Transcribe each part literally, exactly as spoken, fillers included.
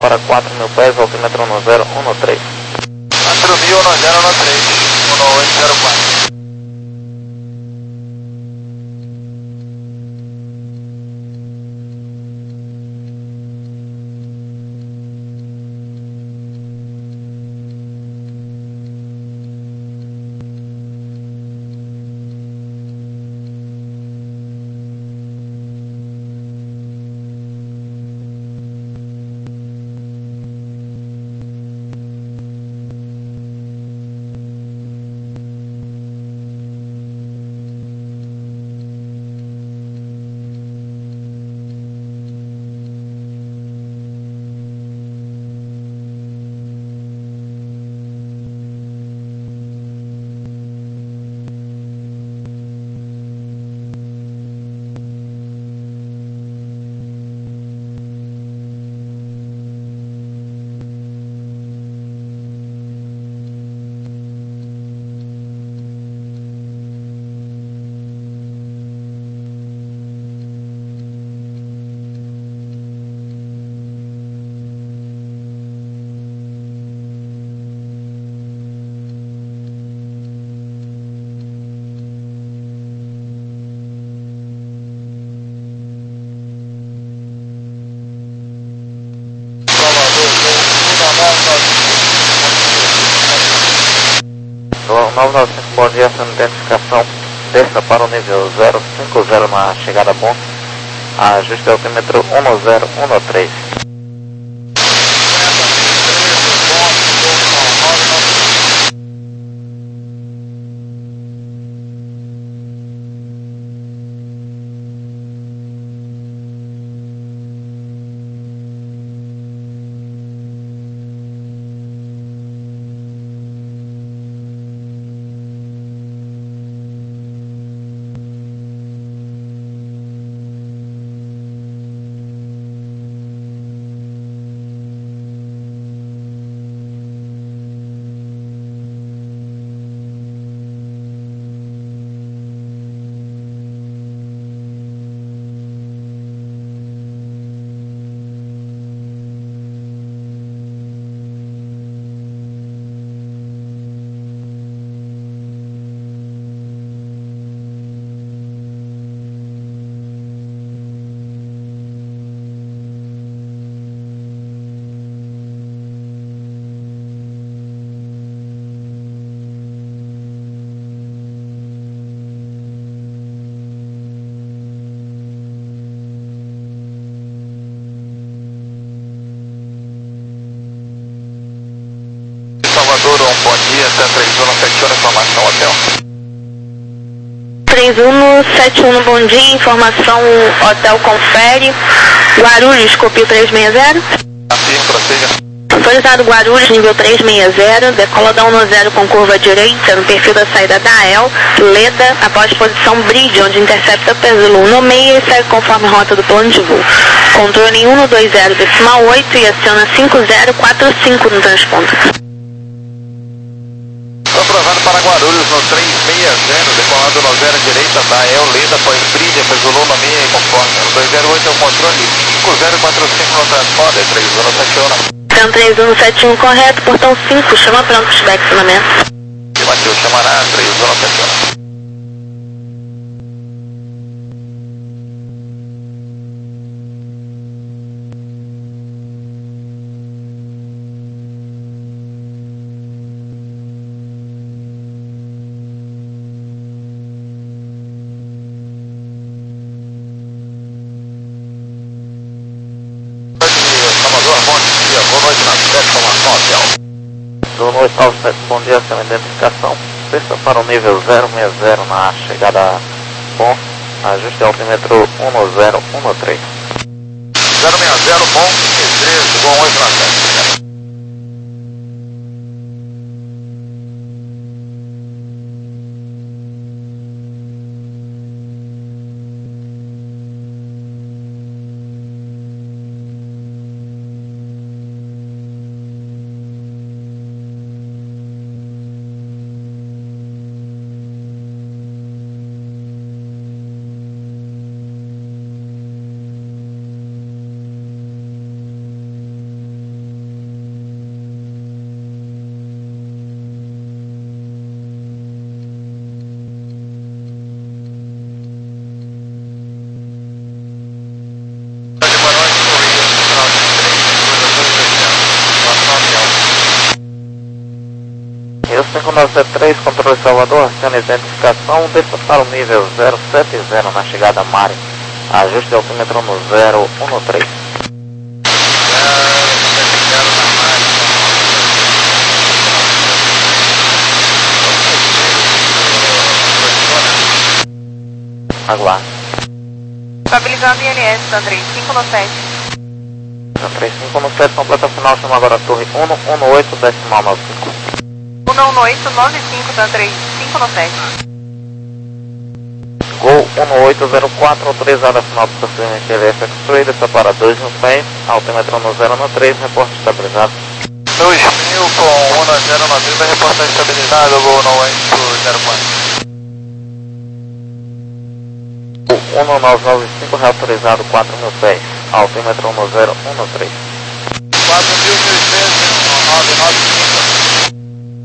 Para quatro mil pés, altímetro um zero um três. quatro mil, um zero um três, um oito zero quatro. nove nove cinco, bom dia, essa identificação, desça para o nível zero cinco zero na chegada a ponto, ajuste altímetro um zero um três. Salvador, um bom dia, até três um sete um, informação, hotel. três um sete um, bom dia, informação, hotel confere. Guarulhos, copio trezentos e sessenta. Afirmo, prossiga. Autorizado Guarulhos, nível trezentos e sessenta, decola da um zero com curva direita, no perfil da saída da A E L, Leda, após posição Bridge, onde intercepta Peso nomeia e segue conforme rota do plano de voo. Controle um dois zero decimal oito e aciona cinco zero quatro cinco no transponto. Aprovado para Guarulhos no trezentos e sessenta, decolando no zero direita da A E L, Leda, após Bridge, Peso nomeia e conforme. dois zero oito é o controle, cinco zero quatro cinco no transporte, três um sete um. Então três um sete um correto, portão cinco, chama pronto, pushback acionamento. E Matheus chamará três um sete um. Bom dia, boa noite na sete, informação, hotel. Do noite nove sete, bom dia, essa identificação, desça para o nível zero seis zero na chegada a ponto, ajuste altímetro um zero um três. zero seis zero, bom, três, bom, oito na sete. cinco nove sete três, controle Salvador, acione identificação, desça para o nível zero sete zero na chegada Mari. Ajuste altímetro no zero um três. Aguarde. Estabilizando I N S, Andrei, cinco no sete. Andrei cinco no sete, completa final, chama agora a torre um um oito, decimal nove cinco. um um oito, nove cinco, Andrei, cinco no sete. Gol um oito zero quatro, autorizada final do procedimento L F X-Ray, desça para dois no cem, altímetro no zero um três, reporte estabilizado. dois mil com um zero nove três, reporte estabilizado, Gol um oito zero quatro. um nove nove cinco, reautorizado quatro mil pés, altímetro no zero um três. quatro mil nove nove cinco.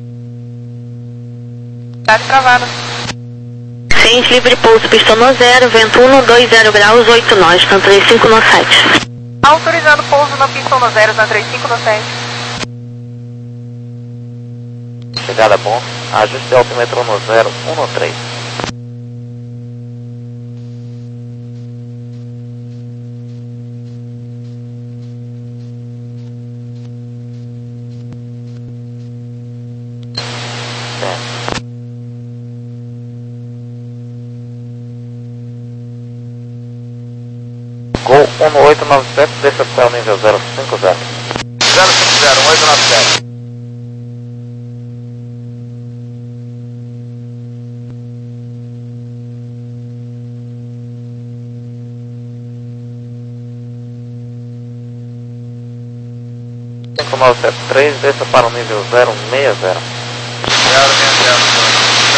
Tá travado. Ciente livre pouso, pistão no zero, vento um dois zero graus, oito nós, três cinco no sete. Autorizado pouso no pistão no zero, três cinco no sete. Chegada bom, ajuste altímetro no zero um três. Gol um oito nove sete, desça até o nível zero cinco zero. zero cinco zero, um oito nove sete. cinco nove sete três, desça para o nível zero seis zero. zero seis zero.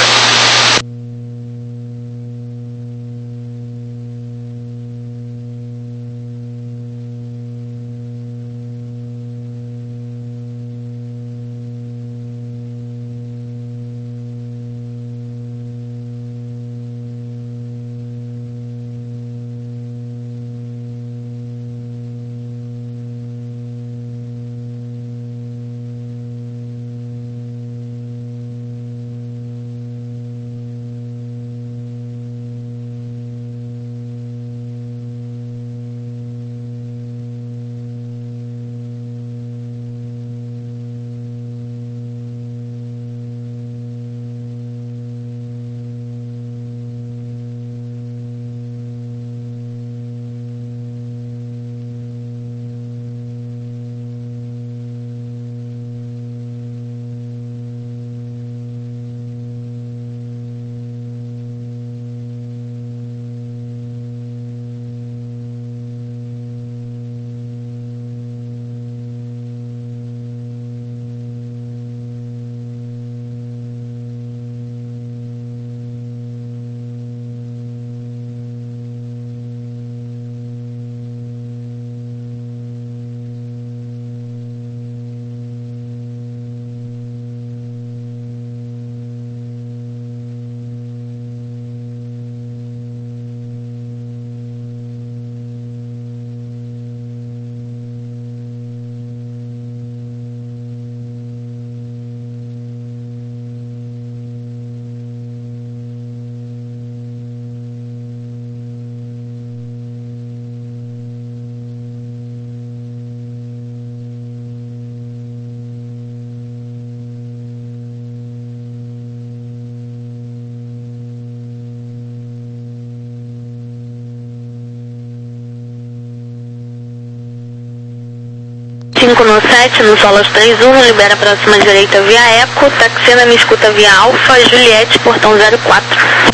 cinco no sete, no Solas três um, libera a próxima direita via Eco, taxina me escuta via Alfa, Juliette, portão zero quatro.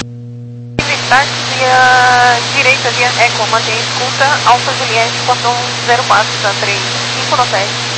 Taxi via direita via Eco, mantém escuta, Alfa Juliette, portão zero quatro, tá três cinco no sete.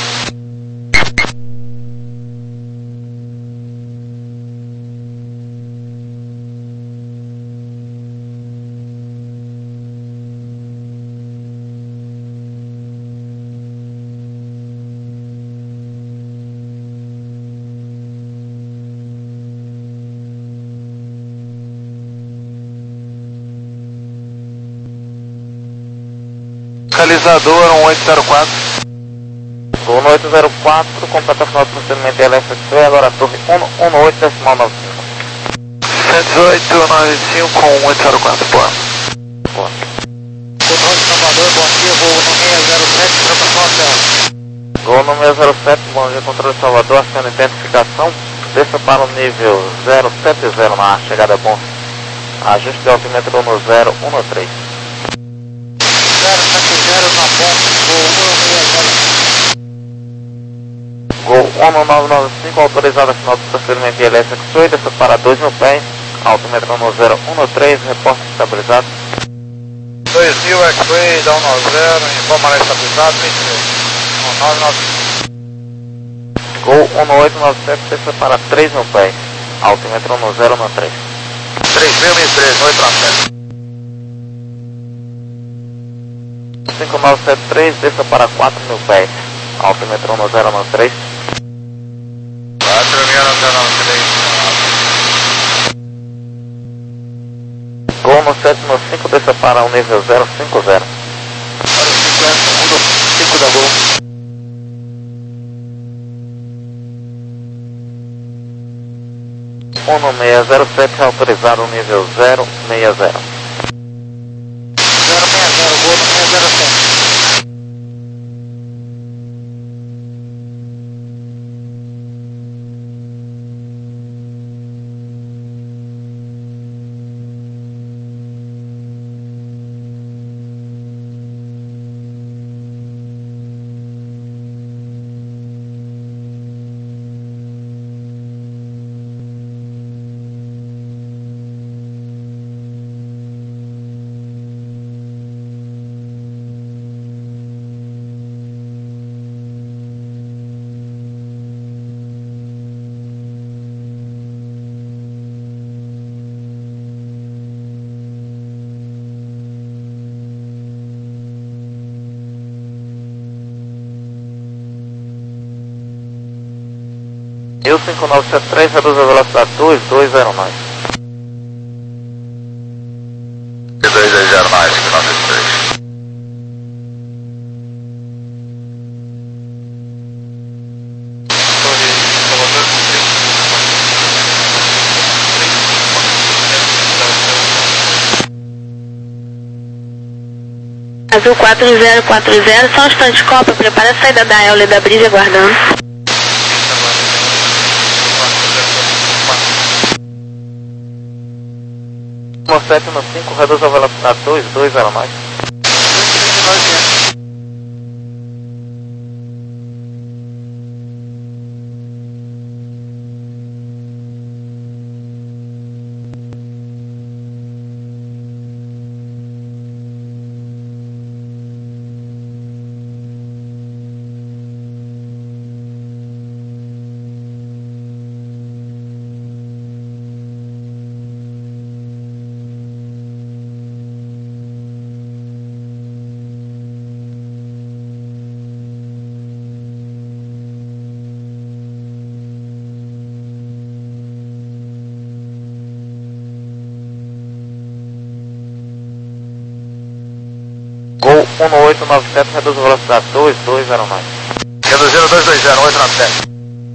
Localizador um oito zero quatro. Gol no oito zero quatro, completa final do procedimento elétrico, agora torre um um oito decimal nove cinco. sete oito nove cinco com oito zero quatro, boa. Boa. Controle de Salvador, bom dia, voo no seis zero sete, trocação hotel. Gol no seis zero sete, bom dia, controle de Salvador, aciona identificação, desça para o nível zero sete zero na chegada bom. Ajuste de altímetro no zero um três. zero sete zero na bom, voo um seis zero. Gol um nove nove cinco, autorizado a final do procedimento elétrico, sul, desça para dois mil pés, altímetro no zero um três, reporte estabilizado. dois mil X-Ray, dá um nove zero, informa estabilizado, vinte e três. nove nove cinco. Gol um oito nove sete, desça para três mil pés, altímetro no zero um três. três mil e três, oito nove sete. cinco nove sete três, desça para quatro mil pés, altímetro no zero um três. quatro mil e zero três. Gol no sete cinco, desça para o nível zero cinco zero. Para o cinquenta, segundo cinco da Gol. um no seis zero sete, autorizado o nível zero seis zero. zero seis zero, Gol no seis zero sete. mil cinco nove sete três, reduz a velocidade dois dois zero nove. dois dois zero nove, cinco nove três. Azul quatro zero quatro zero, só um instante, Copa, prepara a saída da Euler da Brisa aguardando. sete no cinco, reduz a velocidade dois dois zero nove. Gol um oito nove sete, reduz a velocidade dois dois zero nove. Reduzindo dois dois zero, oito nove sete.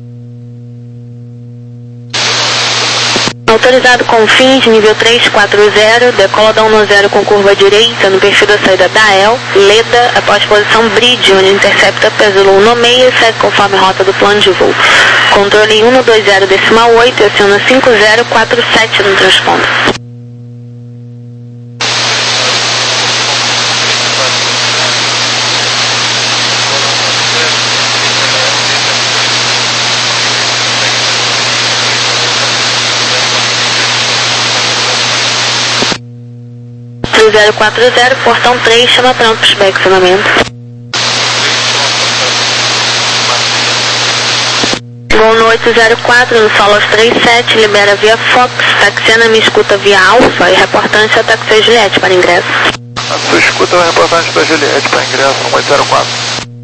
Autorizado com fins, nível três quatro zero, decola da um zero com curva direita no perfil da saída da E L, Leda, após posição Bridge, onde intercepta Peso um no meio e segue conforme rota do plano de voo. Controle um dois zero decimal oito e aciona cinco zero quatro sete no transponder. zero quatro zero, portão três, chama pronto para expeccionamento. Gol no oito zero quatro, no solo aos três sete, libera via Fox, taxiana me escuta via Alfa e reportante a taxia Juliette para ingresso. A sua escuta é o reportante da Juliette para ingresso no oito zero quatro.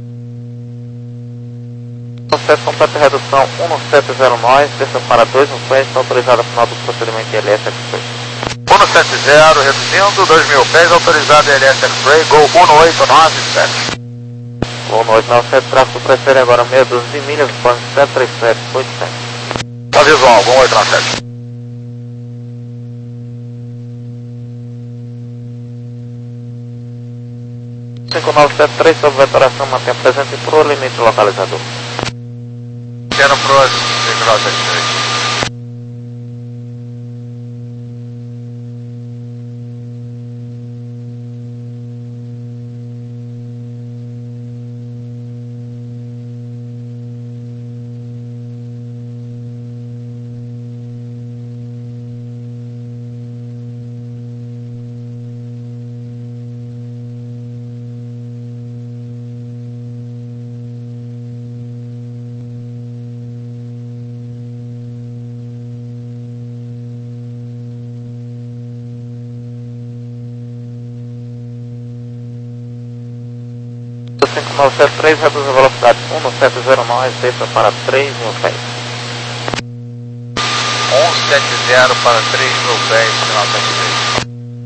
Processo completa redução um sete zero nove, desça para dois no pés, está autorizado a final do procedimento I L S X-Ray. um sete zero, reduzindo, dois mil pés, autorizado I L S X-Ray, Gol um oito nove sete. Gol no oito nove sete, tráfego prefere agora meia dúzia de milhas, Boeing sete três sete, oitocentos. Tá visual, Gol oito nove sete. cinco nove sete três, sob vetoração, mantenha presente pro limite localizador. Quero pro cinco nove sete três. cinco nove sete três, reduz a velocidade um nove sete zero nove, desça para três mil pés. um sete zero para três mil pés, final sete três.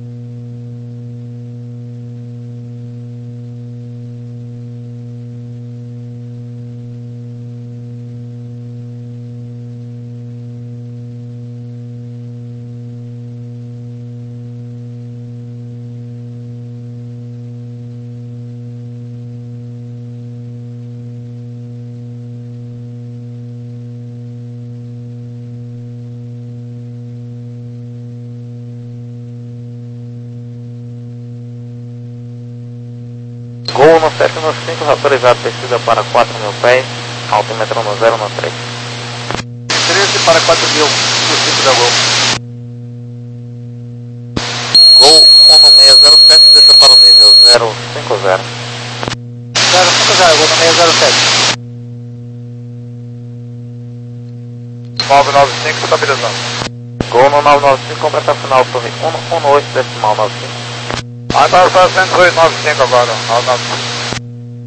Gol no sete nove cinco, autorizado descida para quatro mil pés, altímetro no zero no três. treze para quatro mil, no cinco da Gol. Gol um no seis zero sete, desça para o nível zero cinco zero. zero cinco zero, Gol no seis zero sete. nove nove cinco, estabilizando. Gol no nove nove cinco, completa final, torre um no oito decimal nove cinco. Agora está sendo oito nove cinco agora, nove nove cinco.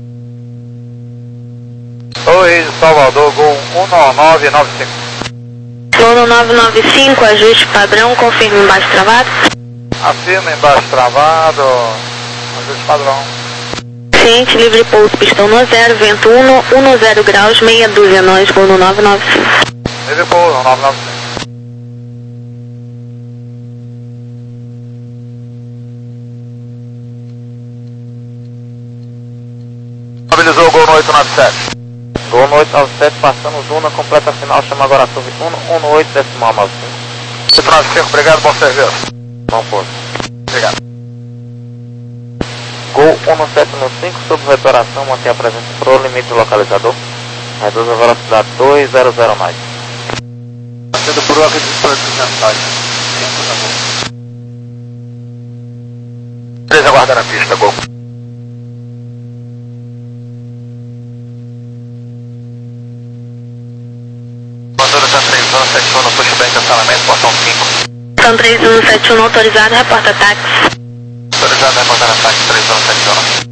Torre de Salvador, Gol um nove nove cinco. Gol no nove nove cinco, ajuste padrão, confirme embaixo travado. Acima, embaixo travado, ajuste padrão. Ciente, livre pouso, pistão no zero, vento um no zero graus, meia dúzia nós, Gol no nove nove cinco. Livre pouso, nove nove cinco. Estabilizou o Gol no oito nove sete. Gol no oito nove sete, passando Duna, completa final, chama agora a torre um no oito decimal nove cinco. oito nove cinco, obrigado, bom serviço. Não pode. Obrigado. Gol um no sete no cinco, sob vetoração, mantenha presente pro limite localizador. Reduz a velocidade dois zero zero nove. Sendo por aqui de mensagem. três aguardando a pista, Gol. sete um no pushback, cancelamento, portão cinco. São três um sete um autorizado, reporta táxi. Autorizado, reportar ataque três um sete um.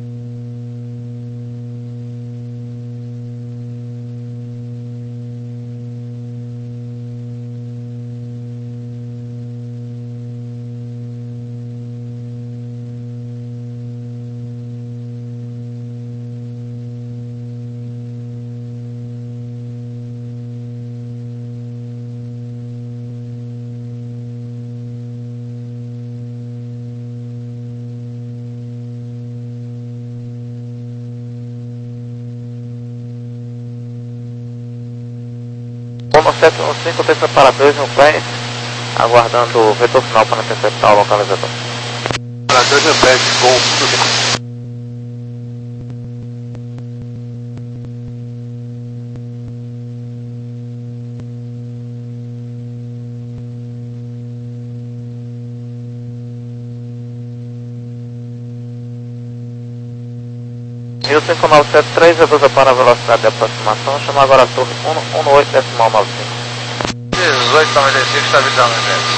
um no sete um cinco, desça para dois mil pés, aguardando o vetor final para interceptar o localizador. Para dois mil pés, Gol cinco. mil cinco nove sete três, reduza para a velocidade de aproximação, chama agora a torre um no oito decimal nove cinco. dezoito noventa e cinco, estabilizando,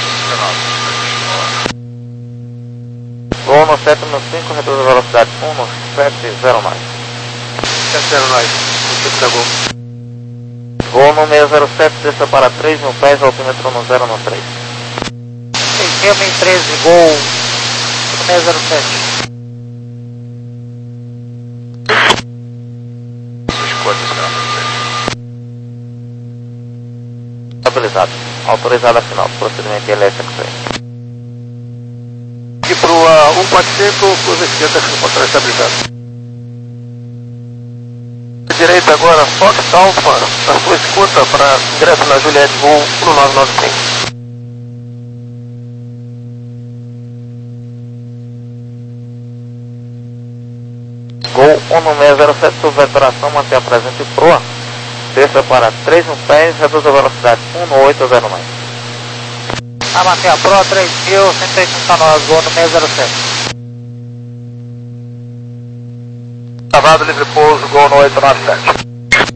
Gol no sete no cinco, reduz a velocidade um no sete zero nove. sete zero nove, no cinco da Gol. Gol no seis zero sete, desça para três mil pés, altímetro no zero no três. Filme treze, Gol no seis zero sete. Estabilizado. Autorizado a final. Procedimento L S X-Ray. E para o uh, cento e quarenta e cinco, curva esquerda, controle estabilizado. Direita agora, Fox Alpha, na sua escuta para ingresso na Juliette, voo um nove nove cinco. Gol um nove seis zero sete, sua vetoração, mantém a presente proa. Desça para três mil pés, reduz a velocidade um oito zero nove. A mantém a proa, três mil, cento e oitenta nós, gol um seis zero sete. Cavado, livre pouso, gol no oito nove sete.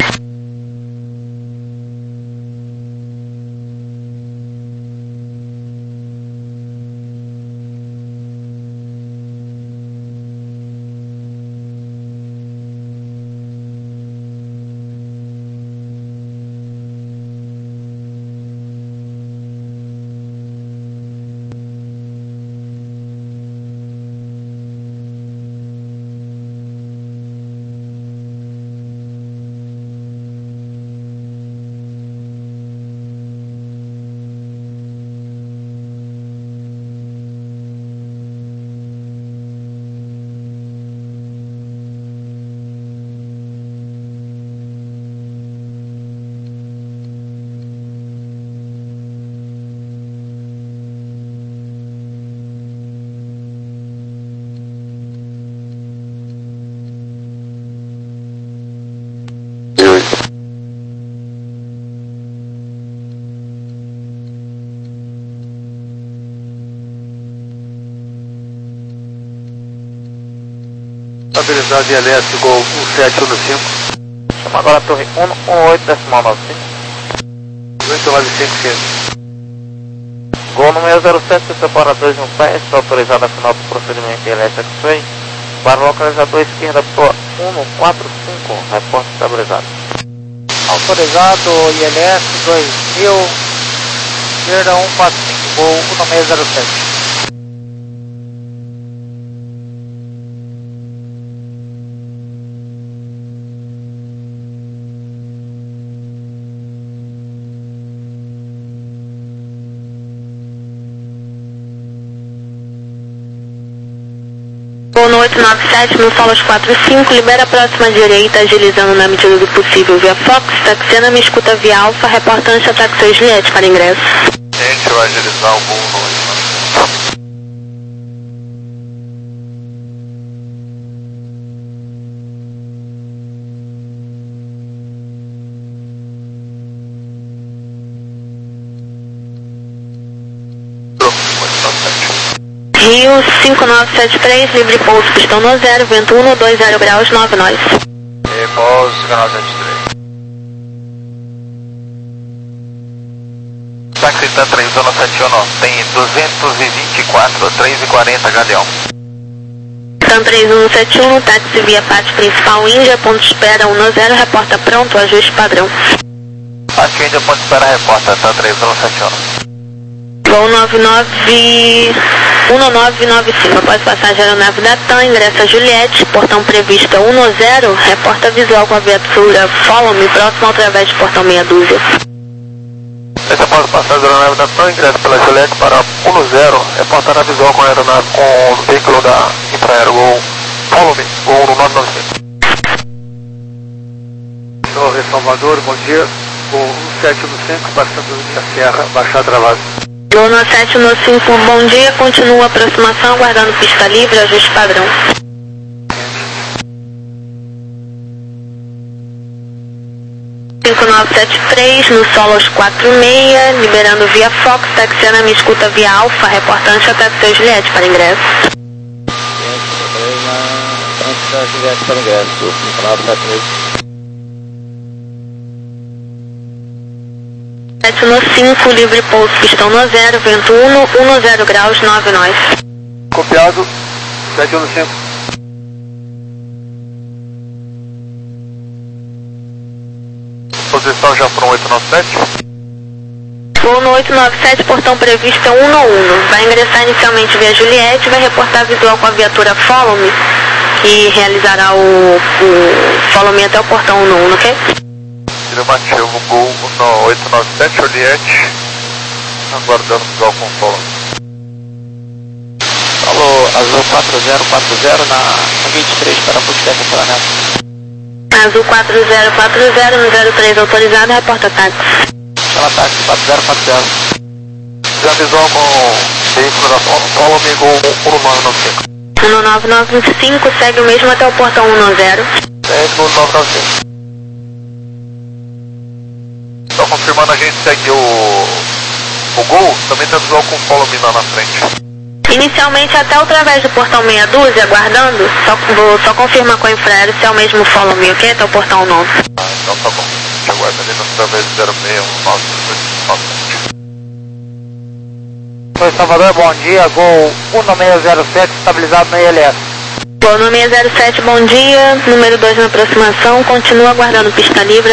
Estabilizado de L S, gol um sete um cinco. Chama agora a torre um um oito decimal nove cinco. oito nove cinco cinco. Gol no seis zero sete, separa dois mil pés, está autorizado a final do procedimento L S X-Ray. Para o localizador esquerda, proa um quatro cinco, reporte estabilizado. Autorizado, I L S dois mil, esquerda um quatro cinco, gol um seis zero sete. Gol no oito nove sete, no solos quatro cinco, libera a próxima direita, agilizando na medida do possível via Fox, taxiana me escuta via Alfa, reporta Ancha Taxi Juliette para ingresso. A gente vai agilizar o voo no oito nove sete. Rio cinco nove sete três, livre pouso, pistão no zero, vento um dois zero graus, nove nós. E pouso, cinco nove sete três. Táxi tá três zona sete um, tem duzentos e vinte e quatro, três e quarenta, Galeão. Tan três um sete um, táxi via pátio principal Índia, ponto de espera um zero, reporta pronto, ajuste padrão. Pátio Índia, ponto de espera, reporta, tá três zona sete um. Voo nove nove um nove nove cinco, após passagem aeronave da TAM, ingressa Juliette, portão previsto um zero, reporta visual com a viatura Follow Me, próximo ao través de portão meia dúzia. Essa após passagem aeronave da TAM, ingressa pela Juliette para um zero, reporta na visual com a aeronave com o veículo da Infraero, gol Follow Me, gol no nove nove cinco. Torre Salvador, bom dia, gol um sete um cinco, passando da Serra, baixar travado. Gol no sete no cinco, bom dia, continua a aproximação, aguardando pista livre, ajuste padrão. cinco nove sete três, no solos quatro seis, liberando via Fox, taxiana me escuta via Alfa, reporta Ancha Taxi Juliette para ingresso. Ancha Juliette para ingresso, cinco nove sete três. sete no cinco, livre pouso, pistão no zero, vento um, um zero graus, nove nós. Copiado, sete um cinco. Posição já para um oito nove sete. Voo no oito nove sete, portão previsto um um um. Vai ingressar inicialmente via Juliette, vai reportar visual com a viatura Follow Me, que realizará o, o follow me até o portão nono, ok? Afirmativo, Gol no oito nove sete, Juliette, aguardando o Gol com follow. Alô, Azul quatro zero quatro zero na vinte e três para push técnico Planeta. Azul quatro zero quatro zero no zero três autorizado, reporta táxi. Ela táxi quatro zero quatro zero. Já visual com veículo da follow me Gol um nove nove cinco. um nove nove cinco segue o mesmo até o portão um zero. Segue o nove nove cinco. Só confirmando, a gente segue o, o Gol, também está visual com follow me lá na frente. Inicialmente até através do portão meia dúzia, aguardando, só, vou só confirmar com o infraero se é o mesmo follow me, ok? Até o portão nono. Ah, então tá bom. A gente aguarda ali no através do zero seis um nove nove sete. Oi, Salvador, bom dia. Gol um seis zero sete, estabilizado no I L S. Gol no seis zero sete, bom dia. Número dois na aproximação, continua aguardando pista livre.